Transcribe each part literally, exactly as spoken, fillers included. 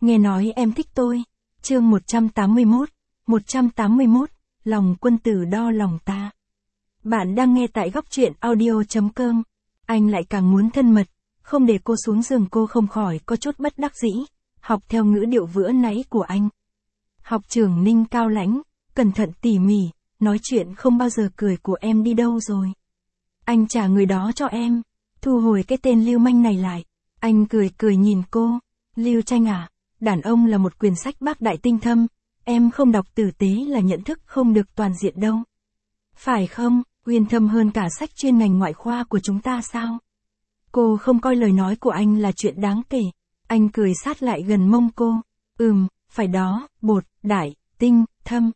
Nghe nói em thích tôi. Chương một trăm tám mươi mốt. một trăm tám mươi mốt. Lòng quân tử đo lòng ta. Bạn đang nghe tại góc truyện audio.com. Anh lại càng muốn thân mật, không để cô xuống giường cô không khỏi có chút bất đắc dĩ, học theo ngữ điệu vừa nãy của anh. Học trưởng Ninh cao lãnh, cẩn thận tỉ mỉ, nói chuyện không bao giờ cười của em đi đâu rồi. Anh trả người đó cho em, thu hồi cái tên lưu manh này lại. Anh cười cười nhìn cô, Lưu Tranh à, đàn ông là một quyển sách bác đại tinh thâm, em không đọc tử tế là nhận thức không được toàn diện đâu. Phải không, uyên thâm hơn cả sách chuyên ngành ngoại khoa của chúng ta sao? Cô không coi lời nói của anh là chuyện đáng kể. Anh cười sát lại gần mông cô. Ừm, phải đó, bột, đại, tinh, thâm.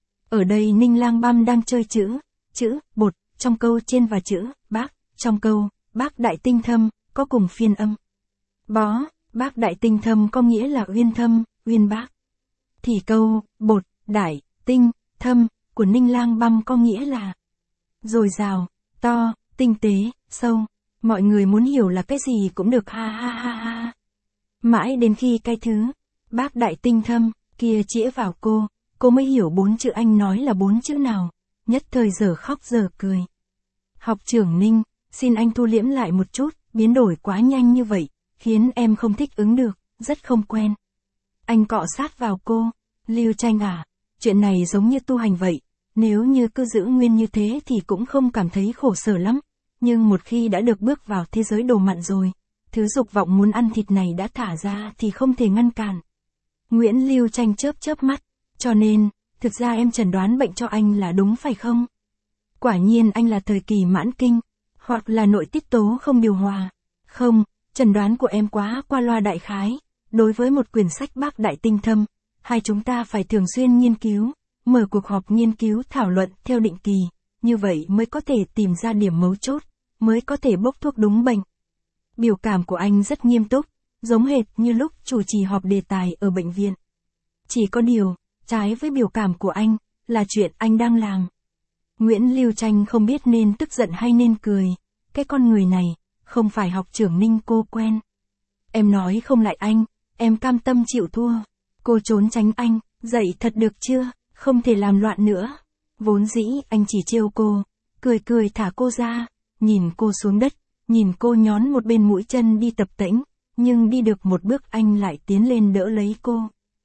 Ở đây Ninh Lang Băm đang chơi chữ, chữ, bột, trong câu trên và chữ, bác, trong câu, bác đại tinh thâm, có cùng phiên âm. Bó, bác đại tinh thâm có nghĩa là uyên thâm, uyên bác. Thì câu, bột, đại, tinh, thâm, của Ninh Lang Băm có nghĩa là dồi dào, to, tinh tế, sâu. Mọi người muốn hiểu là cái gì cũng được ha ha ha ha. Mãi đến khi cái thứ, bác đại tinh thâm, kia chĩa vào cô, cô mới hiểu bốn chữ anh nói là bốn chữ nào. Nhất thời giờ khóc giờ cười. Học trưởng Ninh, xin anh thu liễm lại một chút, biến đổi quá nhanh như vậy, khiến em không thích ứng được, rất không quen. Anh cọ sát vào cô, Lưu Tranh à, chuyện này giống như tu hành vậy, nếu như cứ giữ nguyên như thế thì cũng không cảm thấy khổ sở lắm, nhưng một khi đã được bước vào thế giới đồ mặn rồi, thứ dục vọng muốn ăn thịt này đã thả ra thì không thể ngăn cản. Nguyễn Lưu Tranh chớp chớp mắt, cho nên, thực ra em chẩn đoán bệnh cho anh là đúng phải không? Quả nhiên anh là thời kỳ mãn kinh, hoặc là nội tiết tố không điều hòa. Không, chẩn đoán của em quá qua loa đại khái. Đối với một quyển sách bác đại tinh thâm, hai chúng ta phải thường xuyên nghiên cứu, mở cuộc họp nghiên cứu thảo luận theo định kỳ, như vậy mới có thể tìm ra điểm mấu chốt, mới có thể bốc thuốc đúng bệnh. Biểu cảm của anh rất nghiêm túc, giống hệt như lúc chủ trì họp đề tài ở bệnh viện. Chỉ có điều, trái với biểu cảm của anh, là chuyện anh đang làm. Nguyễn Lưu Tranh không biết nên tức giận hay nên cười, cái con người này, không phải học trưởng Ninh cô quen. Em nói không lại anh, em cam tâm chịu thua. Cô trốn tránh anh, dậy thật được chưa, không thể làm loạn nữa. Vốn dĩ anh chỉ trêu cô, cười cười thả cô ra, nhìn cô xuống đất, nhìn cô nhón một bên mũi chân đi tập tễnh, nhưng đi được một bước anh lại tiến lên đỡ lấy cô.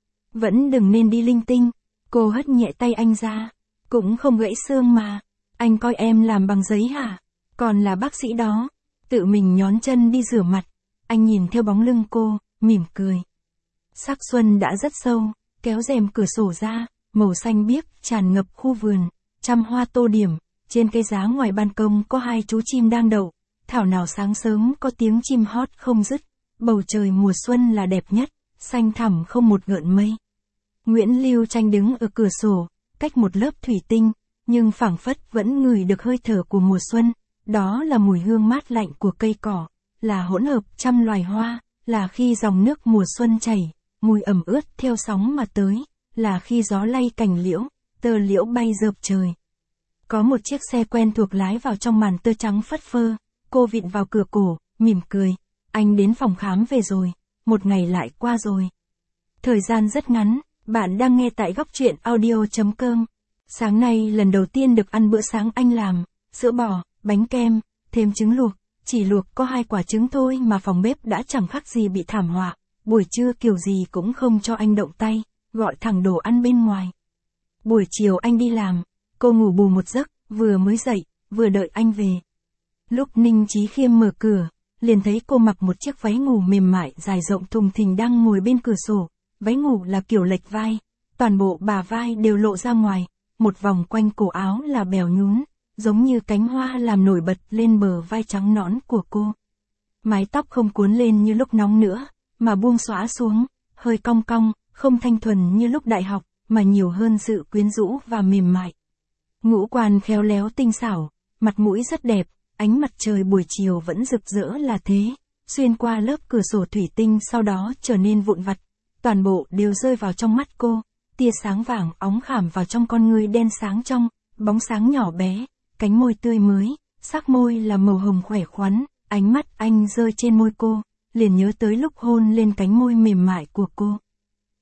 Vẫn đừng nên đi linh tinh, cô hất nhẹ tay anh ra, cũng không gãy xương mà, anh coi em làm bằng giấy hả, còn là bác sĩ đó, tự mình nhón chân đi rửa mặt, anh nhìn theo bóng lưng cô, mỉm cười. Sắc xuân đã rất sâu, kéo rèm cửa sổ ra, màu xanh biếc tràn ngập khu vườn, trăm hoa tô điểm, trên cây giá ngoài ban công có hai chú chim đang đậu, thảo nào sáng sớm có tiếng chim hót không dứt, bầu trời mùa xuân là đẹp nhất, xanh thẳm không một gợn mây. Nguyễn Lưu Tranh đứng ở cửa sổ, cách một lớp thủy tinh, nhưng phảng phất vẫn ngửi được hơi thở của mùa xuân, đó là mùi hương mát lạnh của cây cỏ, là hỗn hợp trăm loài hoa, là khi dòng nước mùa xuân chảy, mùi ẩm ướt theo sóng mà tới, là khi gió lay cành liễu, tơ liễu bay rợp trời. Có một chiếc xe quen thuộc lái vào trong màn tơ trắng phất phơ, cô vịn vào cửa cổ, mỉm cười, anh đến phòng khám về rồi, một ngày lại qua rồi. Thời gian rất ngắn, bạn đang nghe tại góc truyện audio.com. Sáng nay lần đầu tiên được ăn bữa sáng anh làm, sữa bò, bánh kem, thêm trứng luộc, chỉ luộc có hai quả trứng thôi mà phòng bếp đã chẳng khác gì bị thảm họa, buổi trưa kiểu gì cũng không cho anh động tay, gọi thẳng đồ ăn bên ngoài. Buổi chiều anh đi làm, cô ngủ bù một giấc, vừa mới dậy, vừa đợi anh về. Lúc Ninh Chí Khiêm mở cửa, liền thấy cô mặc một chiếc váy ngủ mềm mại dài rộng thùng thình đang ngồi bên cửa sổ, váy ngủ là kiểu lệch vai, toàn bộ bả vai đều lộ ra ngoài, một vòng quanh cổ áo là bèo nhún, giống như cánh hoa làm nổi bật lên bờ vai trắng nõn của cô. Mái tóc không cuốn lên như lúc nóng nữa, mà buông xõa xuống, hơi cong cong, không thanh thuần như lúc đại học, mà nhiều hơn sự quyến rũ và mềm mại. Ngũ quan khéo léo tinh xảo, mặt mũi rất đẹp, ánh mặt trời buổi chiều vẫn rực rỡ là thế, xuyên qua lớp cửa sổ thủy tinh sau đó trở nên vụn vặt, toàn bộ đều rơi vào trong mắt cô, tia sáng vàng óng khảm vào trong con ngươi đen sáng trong, bóng sáng nhỏ bé, cánh môi tươi mới, sắc môi là màu hồng khỏe khoắn, ánh mắt anh rơi trên môi cô, liền nhớ tới lúc hôn lên cánh môi mềm mại của cô.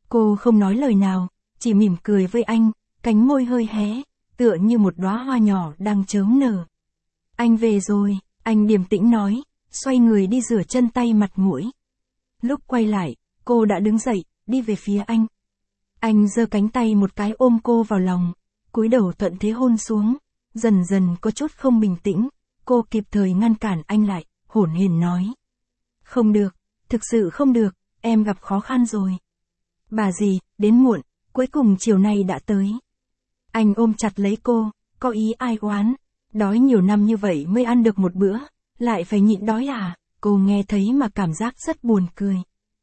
Cô không nói lời nào, chỉ mỉm cười với anh, cánh môi hơi hé, tựa như một đóa hoa nhỏ đang chớm nở. Anh về rồi, anh điềm tĩnh nói, xoay người đi rửa chân tay mặt mũi. Lúc quay lại, cô đã đứng dậy, đi về phía anh. Anh giơ cánh tay một cái ôm cô vào lòng, cúi đầu thuận thế hôn xuống, dần dần có chút không bình tĩnh, cô kịp thời ngăn cản anh lại, hổn hển nói. Không được, thực sự không được, em gặp khó khăn rồi. Bà dì, đến muộn, cuối cùng chiều nay đã tới. Anh ôm chặt lấy cô, có ý ai oán, đói nhiều năm như vậy mới ăn được một bữa, lại phải nhịn đói à, cô nghe thấy mà cảm giác rất buồn cười.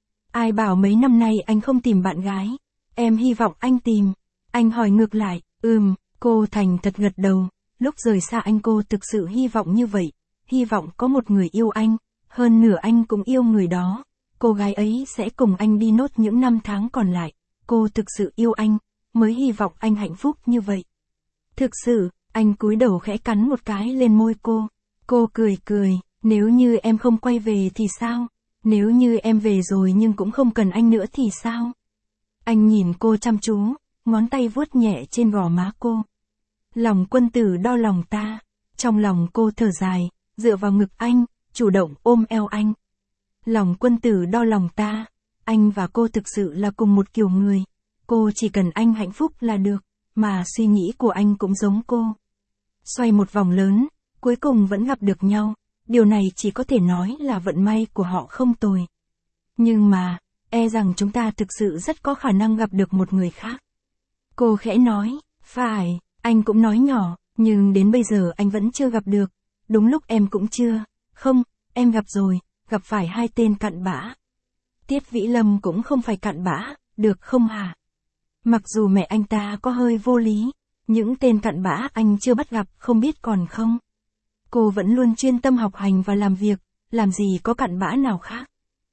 Ai bảo mấy năm nay anh không tìm bạn gái, em hy vọng anh tìm. Anh hỏi ngược lại, ừm, cô thành thật gật đầu, lúc rời xa anh cô thực sự hy vọng như vậy, hy vọng có một người yêu anh, hơn nửa anh cũng yêu người đó, cô gái ấy sẽ cùng anh đi nốt những năm tháng còn lại, cô thực sự yêu anh, mới hy vọng anh hạnh phúc như vậy. Thực sự, anh cúi đầu khẽ cắn một cái lên môi cô, cô cười cười, nếu như em không quay về thì sao? Nếu như em về rồi nhưng cũng không cần anh nữa thì sao? Anh nhìn cô chăm chú, ngón tay vuốt nhẹ trên gò má cô. Lòng quân tử đo lòng ta, trong lòng cô thở dài, dựa vào ngực anh, chủ động ôm eo anh. Lòng quân tử đo lòng ta, anh và cô thực sự là cùng một kiểu người, cô chỉ cần anh hạnh phúc là được, mà suy nghĩ của anh cũng giống cô. Xoay một vòng lớn, cuối cùng vẫn gặp được nhau, điều này chỉ có thể nói là vận may của họ không tồi. Nhưng mà, e rằng chúng ta thực sự rất có khả năng gặp được một người khác. Cô khẽ nói, phải, anh cũng nói nhỏ, nhưng đến bây giờ anh vẫn chưa gặp được, đúng lúc em cũng chưa, không, em gặp rồi, gặp phải hai tên cặn bã. Tiết Vĩ Lâm cũng không phải cặn bã, được không hả? Mặc dù mẹ anh ta có hơi vô lý, những tên cặn bã anh chưa bắt gặp không biết còn không. Cô vẫn luôn chuyên tâm học hành và làm việc, làm gì có cặn bã nào khác.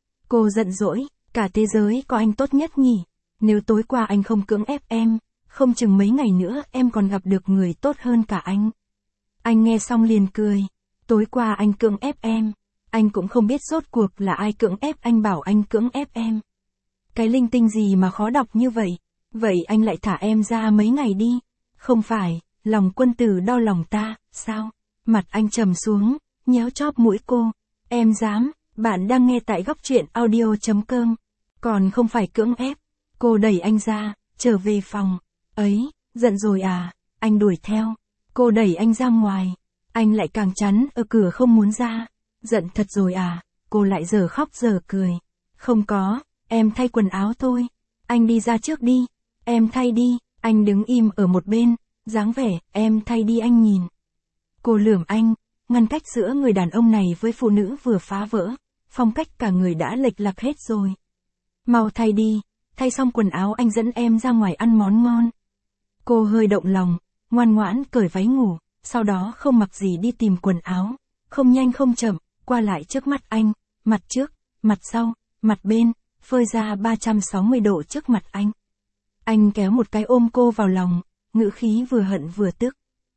Cô giận dỗi, cả thế giới có anh tốt nhất nhỉ, nếu tối qua anh không cưỡng ép em, không chừng mấy ngày nữa em còn gặp được người tốt hơn cả anh. Anh nghe xong liền cười, tối qua anh cưỡng ép em, anh cũng không biết rốt cuộc là ai cưỡng ép anh bảo anh cưỡng ép em. Cái linh tinh gì mà khó đọc như vậy, vậy anh lại thả em ra mấy ngày đi, không phải, lòng quân tử đo lòng ta, sao? Mặt anh trầm xuống, nhéo chóp mũi cô, em dám, bạn đang nghe tại góc truyện audio chấm com, còn không phải cưỡng ép. Cô đẩy anh ra, trở về phòng, ấy, giận rồi à, anh đuổi theo, cô đẩy anh ra ngoài, anh lại càng chắn ở cửa không muốn ra, giận thật rồi à, cô lại giờ khóc giờ cười, không có, em thay quần áo thôi, anh đi ra trước đi, em thay đi, anh đứng im ở một bên, dáng vẻ, em thay đi anh nhìn. Cô lườm anh, ngăn cách giữa người đàn ông này với phụ nữ vừa phá vỡ, phong cách cả người đã lệch lạc hết rồi. Mau thay đi, thay xong quần áo anh dẫn em ra ngoài ăn món ngon. Cô hơi động lòng, ngoan ngoãn cởi váy ngủ, sau đó không mặc gì đi tìm quần áo, không nhanh không chậm, qua lại trước mắt anh, mặt trước, mặt sau, mặt bên, phơi ra ba trăm sáu mươi độ trước mặt anh. Anh kéo một cái ôm cô vào lòng, ngữ khí vừa hận vừa tức.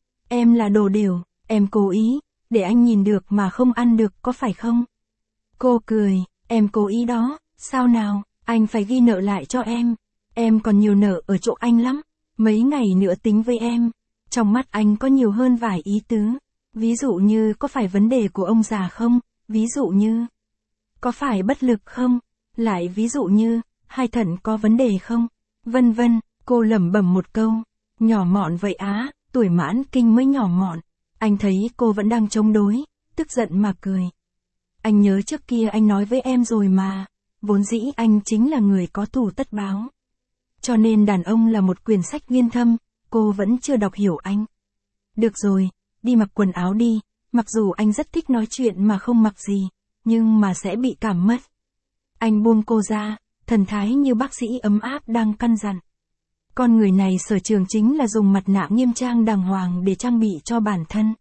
Em là đồ đều, em cố ý, để anh nhìn được mà không ăn được có phải không? Cô cười, em cố ý đó, sao nào, anh phải ghi nợ lại cho em. Em còn nhiều nợ ở chỗ anh lắm, mấy ngày nữa tính với em. Trong mắt anh có nhiều hơn vài ý tứ. Ví dụ như có phải vấn đề của ông già không? Ví dụ như có phải bất lực không? Lại ví dụ như hai thận có vấn đề không? Vân vân, cô lẩm bẩm một câu. Nhỏ mọn vậy á, tuổi mãn kinh mới nhỏ mọn. Anh thấy cô vẫn đang chống đối, tức giận mà cười. Anh nhớ trước kia anh nói với em rồi mà, vốn dĩ anh chính là người có thù tất báo. Cho nên đàn ông là một quyển sách nguyên thâm, cô vẫn chưa đọc hiểu anh. Được rồi, đi mặc quần áo đi, mặc dù anh rất thích nói chuyện mà không mặc gì, nhưng mà sẽ bị cảm mất. Anh buông cô ra, thần thái như bác sĩ ấm áp đang căn dặn. Con người này sở trường chính là dùng mặt nạ nghiêm trang đàng hoàng để trang bị cho bản thân.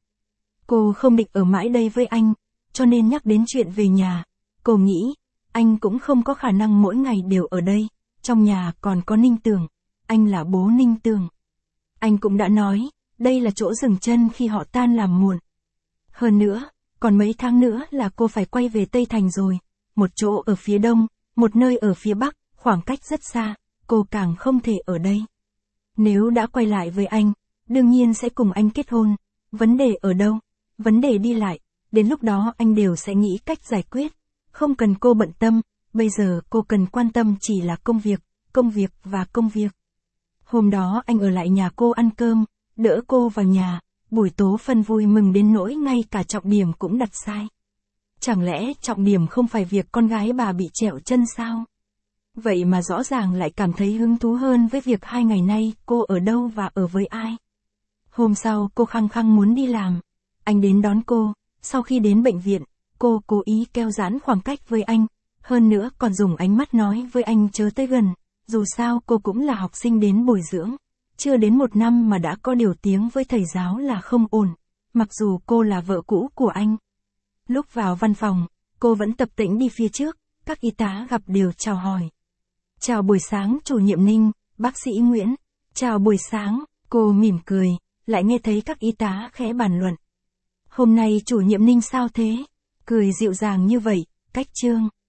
Cô không định ở mãi đây với anh, cho nên nhắc đến chuyện về nhà. Cô nghĩ, anh cũng không có khả năng mỗi ngày đều ở đây, trong nhà còn có Ninh Tường, anh là bố Ninh Tường. Anh cũng đã nói, đây là chỗ dừng chân khi họ tan làm muộn. Hơn nữa, còn mấy tháng nữa là cô phải quay về Tây Thành rồi, một chỗ ở phía đông, một nơi ở phía bắc, khoảng cách rất xa, cô càng không thể ở đây. Nếu đã quay lại với anh, đương nhiên sẽ cùng anh kết hôn. Vấn đề ở đâu? Vấn đề đi lại. Đến lúc đó anh đều sẽ nghĩ cách giải quyết. Không cần cô bận tâm, bây giờ cô cần quan tâm chỉ là công việc, công việc và công việc. Hôm đó anh ở lại nhà cô ăn cơm, đỡ cô vào nhà, buổi tố phân vui mừng đến nỗi ngay cả trọng điểm cũng đặt sai. Chẳng lẽ trọng điểm không phải việc con gái bà bị trẹo chân sao? Vậy mà rõ ràng lại cảm thấy hứng thú hơn với việc hai ngày nay cô ở đâu và ở với ai. Hôm sau cô khăng khăng muốn đi làm. Anh đến đón cô, sau khi đến bệnh viện, cô cố ý kéo giãn khoảng cách với anh, hơn nữa còn dùng ánh mắt nói với anh chớ tới gần, dù sao cô cũng là học sinh đến bồi dưỡng, chưa đến một năm mà đã có điều tiếng với thầy giáo là không ổn, mặc dù cô là vợ cũ của anh. Lúc vào văn phòng, cô vẫn tập tễnh đi phía trước, các y tá gặp đều chào hỏi. Chào buổi sáng chủ nhiệm Ninh, bác sĩ Nguyễn. Chào buổi sáng, cô mỉm cười, lại nghe thấy các y tá khẽ bàn luận. Hôm nay chủ nhiệm Ninh sao thế? Cười dịu dàng như vậy, cách trương.